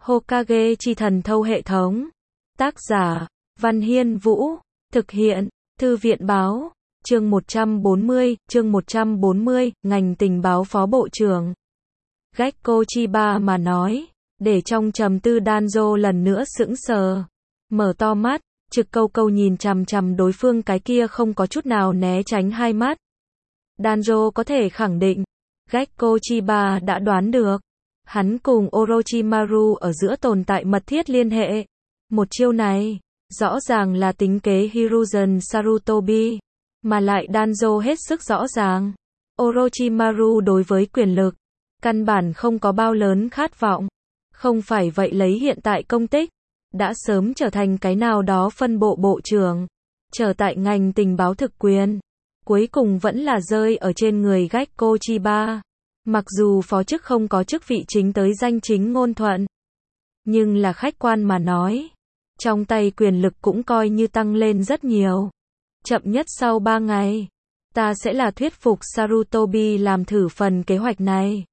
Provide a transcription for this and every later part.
Hokage chi thần thâu hệ thống. Tác giả, Văn Hiên Vũ. Thực hiện, Thư viện Báo. Chương 140, ngành tình báo phó bộ trưởng. Gekko Chiba mà nói, để trong trầm tư Danzo lần nữa sững sờ. Mở to mắt, trực câu câu nhìn chằm chằm đối phương cái kia không có chút nào né tránh hai mắt. Danzo có thể khẳng định, Gekko Chiba đã đoán được. Hắn cùng Orochimaru ở giữa tồn tại mật thiết liên hệ. Một chiêu này, rõ ràng là tính kế Hiruzen Sarutobi, mà lại Danzo hết sức rõ ràng. Orochimaru đối với quyền lực, căn bản không có bao lớn khát vọng. Không phải vậy lấy hiện tại công tích, đã sớm trở thành cái nào đó phân bộ bộ trưởng, trở tại ngành tình báo thực quyền. Cuối cùng vẫn là rơi ở trên người Gekko Chiba. Mặc dù phó chức không có chức vị chính tới danh chính ngôn thuận, nhưng là khách quan mà nói, trong tay quyền lực cũng coi như tăng lên rất nhiều. Chậm nhất sau 3 ngày, ta sẽ là thuyết phục Sarutobi làm thử phần kế hoạch này.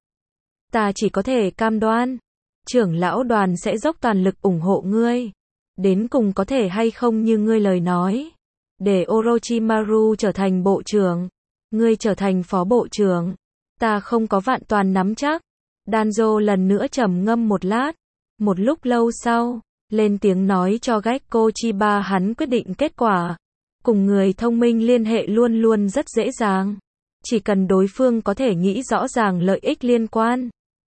Ta chỉ có thể cam đoan, trưởng lão đoàn sẽ dốc toàn lực ủng hộ ngươi. Đến cùng có thể hay không như ngươi lời nói, để Orochimaru trở thành bộ trưởng, ngươi trở thành phó bộ trưởng. Ta không có vạn toàn nắm chắc. Danzo lần nữa trầm ngâm một lát. Một lúc lâu sau, lên tiếng nói cho Gekko Chiba hắn quyết định kết quả. Cùng người thông minh liên hệ luôn luôn rất dễ dàng. Chỉ cần đối phương có thể nghĩ rõ ràng lợi ích liên quan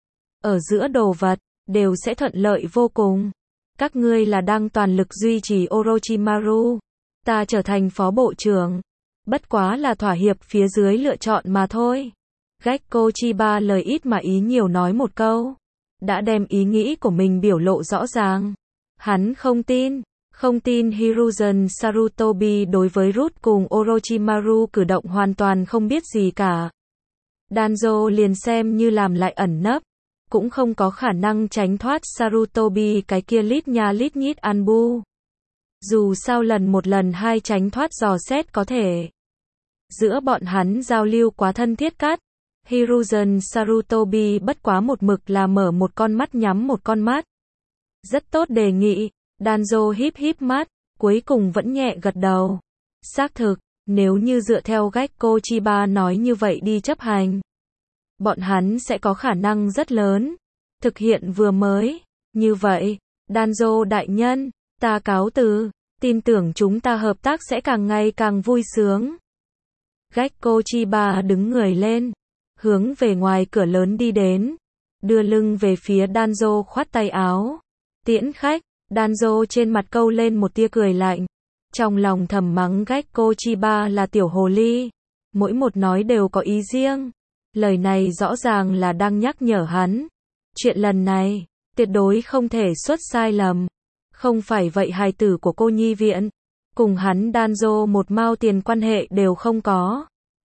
ở giữa đồ vật, đều sẽ thuận lợi vô cùng. Các ngươi là đang toàn lực duy trì Orochimaru. Ta trở thành phó bộ trưởng, bất quá là thỏa hiệp phía dưới lựa chọn mà thôi. Gekko Chiba lời ít mà ý nhiều nói một câu, đã đem ý nghĩ của mình biểu lộ rõ ràng. Hắn không tin Hiruzen Sarutobi đối với Root cùng Orochimaru cử động hoàn toàn không biết gì cả. Danzo liền xem như làm lại ẩn nấp, cũng không có khả năng tránh thoát Sarutobi cái kia lít nha lít nhít anbu. Dù sao một lần hai tránh thoát dò xét có thể. Giữa bọn hắn giao lưu quá thân thiết cát. Hiruzen Sarutobi bất quá một mực là mở một con mắt nhắm một con mắt. Rất tốt đề nghị. Danzo híp mắt, cuối cùng vẫn nhẹ gật đầu. Xác thực, nếu như dựa theo Gekko Chiba nói như vậy đi chấp hành, bọn hắn sẽ có khả năng rất lớn thực hiện vừa mới. Như vậy, Danzo đại nhân, ta cáo từ, tin tưởng chúng ta hợp tác sẽ càng ngày càng vui sướng. Gekko Chiba đứng người lên, hướng về ngoài cửa lớn đi đến, đưa lưng về phía Danzo khoát tay áo. Tiễn khách. Danzo trên mặt câu lên một tia cười lạnh, trong lòng thầm mắng Gekko Chiba là tiểu hồ ly, mỗi một nói đều có ý riêng. Lời này rõ ràng là đang nhắc nhở hắn, chuyện lần này tuyệt đối không thể xuất sai lầm. Không phải vậy hài tử của cô nhi viện cùng hắn Danzo một mao tiền quan hệ đều không có.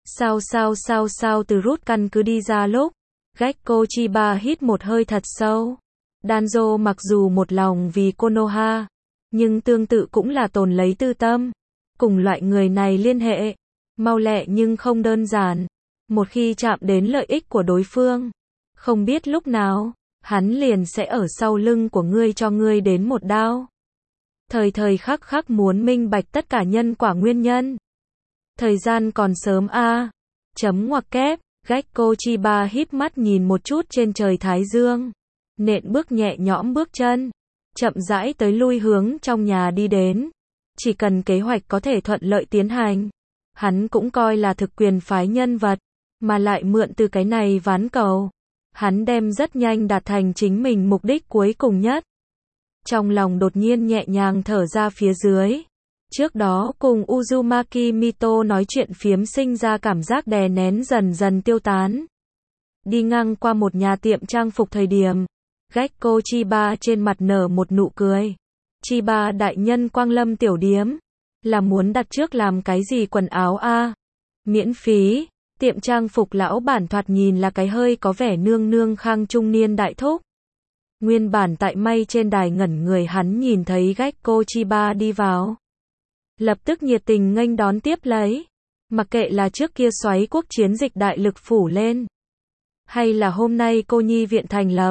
Sao từ rút căn cứ đi ra lúc Gekko Chiba hít một hơi thật sâu. Danzo mặc dù một lòng vì Konoha, nhưng tương tự cũng là tồn lấy tư tâm. Cùng loại người này liên hệ, mau lẹ nhưng không đơn giản. Một khi chạm đến lợi ích của đối phương, không biết lúc nào, hắn liền sẽ ở sau lưng của ngươi cho ngươi đến một đao. Thời khắc muốn minh bạch tất cả nhân quả nguyên nhân. Thời gian còn sớm a. Chấm ngoặc kép. Gekko Chiba híp mắt nhìn một chút trên trời thái dương, nện bước nhẹ nhõm bước chân, chậm rãi tới lui hướng trong nhà đi đến. Chỉ cần kế hoạch có thể thuận lợi tiến hành, hắn cũng coi là thực quyền phái nhân vật, mà lại mượn từ cái này ván cầu, hắn đem rất nhanh đạt thành chính mình mục đích cuối cùng nhất. Trong lòng đột nhiên nhẹ nhàng thở ra phía dưới. Trước đó cùng Uzumaki Mito nói chuyện phiếm sinh ra cảm giác đè nén dần dần tiêu tán. Đi ngang qua một nhà tiệm trang phục thời điểm, Gekko Chiba trên mặt nở một nụ cười. Chiba đại nhân quang lâm tiểu điếm, là muốn đặt trước làm cái gì quần áo a? Miễn phí. Tiệm trang phục lão bản thoạt nhìn là cái hơi có vẻ nương khang trung niên đại thúc. Nguyên bản tại may trên đài ngẩn người hắn nhìn thấy Gekko Chiba đi vào, lập tức nhiệt tình nghênh đón tiếp lấy. Mặc kệ là trước kia xoáy quốc chiến dịch đại lực phủ lên, hay là hôm nay cô nhi viện thành lập,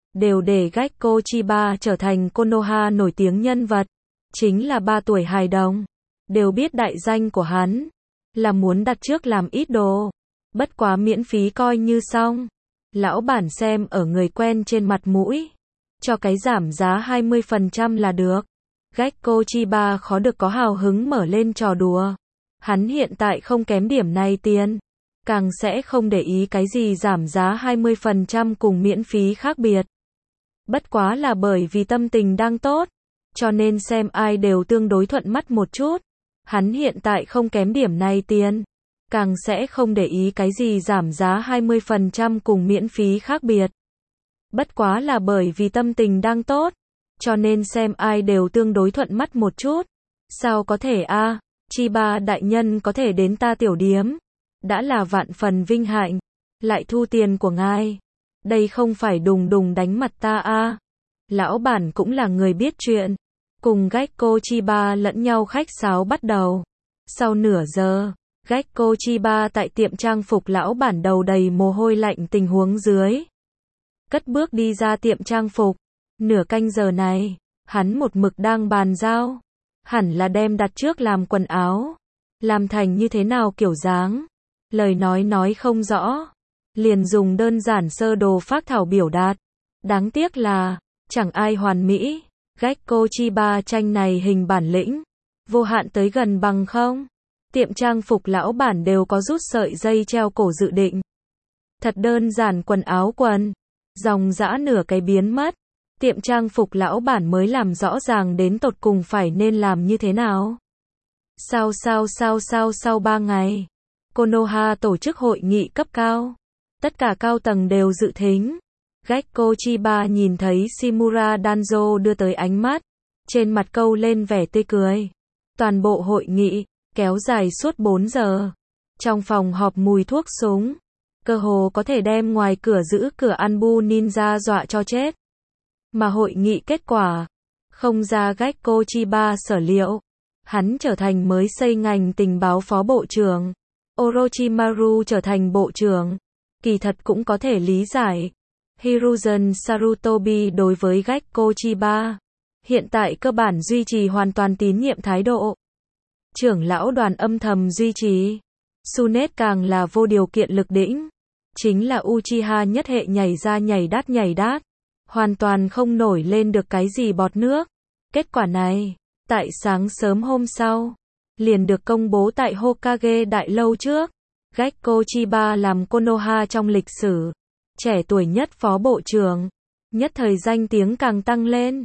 đều để Gekko Chiba trở thành Konoha nổi tiếng nhân vật. Chính là 3 tuổi hài đồng. Đều biết đại danh của hắn. Là muốn đặt trước làm ít đồ. Bất quá miễn phí coi như xong. Lão bản xem ở người quen trên mặt mũi. Cho cái giảm giá 20% là được. Gekko Chiba khó được có hào hứng mở lên trò đùa. Hắn hiện tại không kém điểm này tiền. Càng sẽ không để ý cái gì giảm giá 20% cùng miễn phí khác biệt. Bất quá là bởi vì tâm tình đang tốt. Cho nên xem ai đều tương đối thuận mắt một chút. Hắn hiện tại không kém điểm này tiền. Càng sẽ không để ý cái gì giảm giá 20% cùng miễn phí khác biệt. Bất quá là bởi vì tâm tình đang tốt. Cho nên xem ai đều tương đối thuận mắt một chút. Sao có thể a? Chiba đại nhân có thể đến ta tiểu điếm. Đã là vạn phần vinh hạnh. Lại thu tiền của ngài. Đây không phải đùng đùng đánh mặt ta a. Lão bản cũng là người biết chuyện. Cùng Gekko Chiba lẫn nhau khách sáo bắt đầu. Sau nửa giờ, Gekko Chiba tại tiệm trang phục lão bản đầu đầy mồ hôi lạnh tình huống dưới. Cất bước đi ra tiệm trang phục. Nửa canh giờ này, hắn một mực đang bàn giao. Hẳn là đem đặt trước làm quần áo. Làm thành như thế nào kiểu dáng. Lời nói không rõ. Liền dùng đơn giản sơ đồ phác thảo biểu đạt. Đáng tiếc là, chẳng ai hoàn mỹ. Gekko Chiba tranh này hình bản lĩnh. Vô hạn tới gần bằng không. Tiệm trang phục lão bản đều có rút sợi dây treo cổ dự định. Thật đơn giản quần áo quần. Dòng dã nửa cái biến mất. Tiệm trang phục lão bản mới làm rõ ràng đến tột cùng phải nên làm như thế nào. Sau 3 ngày. Konoha tổ chức hội nghị cấp cao. Tất cả cao tầng đều dự thính. Gekko Chiba nhìn thấy Shimura Danzo đưa tới ánh mắt. Trên mặt câu lên vẻ tươi cười. Toàn bộ hội nghị, kéo dài suốt 4 giờ. Trong phòng họp mùi thuốc súng. Cơ hồ có thể đem ngoài cửa giữ cửa Anbu Ninja dọa cho chết. Mà hội nghị kết quả. Không ra Gekko Chiba sở liệu. Hắn trở thành mới xây ngành tình báo phó bộ trưởng. Orochimaru trở thành bộ trưởng. Kỳ thật cũng có thể lý giải. Hiruzen Sarutobi đối với Gekko Chiba. Hiện tại cơ bản duy trì hoàn toàn tín nhiệm thái độ. Trưởng lão đoàn âm thầm duy trì. Tsunet càng là vô điều kiện lực đỉnh. Chính là Uchiha nhất hệ nhảy ra nhảy đát. Hoàn toàn không nổi lên được cái gì bọt nước. Kết quả này, tại sáng sớm hôm sau, liền được công bố tại Hokage đại lâu trước. Gekko Chiba làm Konoha trong lịch sử. Trẻ tuổi nhất phó bộ trưởng. Nhất thời danh tiếng càng tăng lên.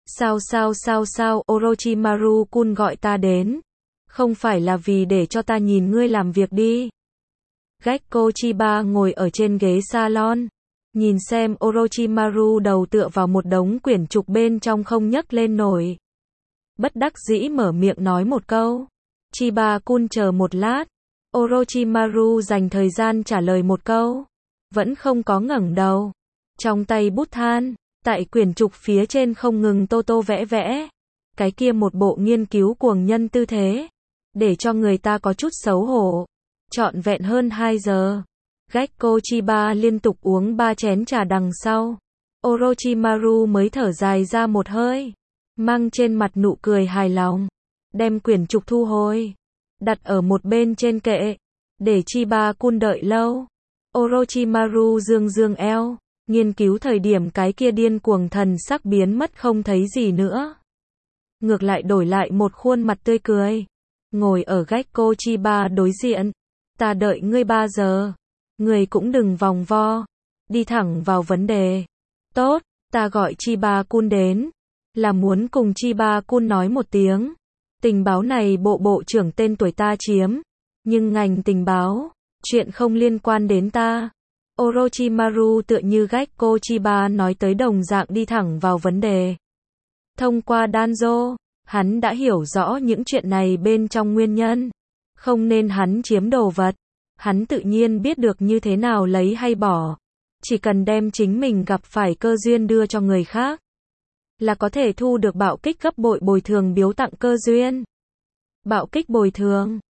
Sao Orochimaru-kun gọi ta đến. Không phải là vì để cho ta nhìn ngươi làm việc đi. Gekko Chiba ngồi ở trên ghế salon. Nhìn xem Orochimaru đầu tựa vào một đống quyển trục bên trong không nhấc lên nổi. Bất đắc dĩ mở miệng nói một câu. Chiba-kun chờ một lát. Orochimaru dành thời gian trả lời một câu. Vẫn không có ngẩng đầu. Trong tay bút than. Tại quyển trục phía trên không ngừng tô vẽ. Cái kia một bộ nghiên cứu cuồng nhân tư thế. Để cho người ta có chút xấu hổ. Trọn vẹn hơn 2 giờ. Gekko Chiba liên tục uống 3 chén trà đằng sau. Orochimaru mới thở dài ra một hơi. Mang trên mặt nụ cười hài lòng. Đem quyển trục thu hồi. Đặt ở một bên trên kệ. Để Chiba-kun đợi lâu. Orochimaru dương eo. Nghiên cứu thời điểm cái kia điên cuồng thần sắc biến mất không thấy gì nữa. Ngược lại đổi lại một khuôn mặt tươi cười. Ngồi ở Gekko Chiba đối diện. Ta đợi ngươi 3 giờ. Ngươi cũng đừng vòng vo. Đi thẳng vào vấn đề. Tốt, ta gọi Chiba-kun đến. Là muốn cùng Chiba-kun nói một tiếng. Tình báo này bộ trưởng tên tuổi ta chiếm. Nhưng ngành tình báo, chuyện không liên quan đến ta. Orochimaru tựa như Gekko Chiba nói tới đồng dạng đi thẳng vào vấn đề. Thông qua Danzo, hắn đã hiểu rõ những chuyện này bên trong nguyên nhân. Không nên hắn chiếm đồ vật. Hắn tự nhiên biết được như thế nào lấy hay bỏ. Chỉ cần đem chính mình gặp phải cơ duyên đưa cho người khác. Là có thể thu được bạo kích gấp bội bồi thường biếu tặng cơ duyên. Bạo kích bồi thường.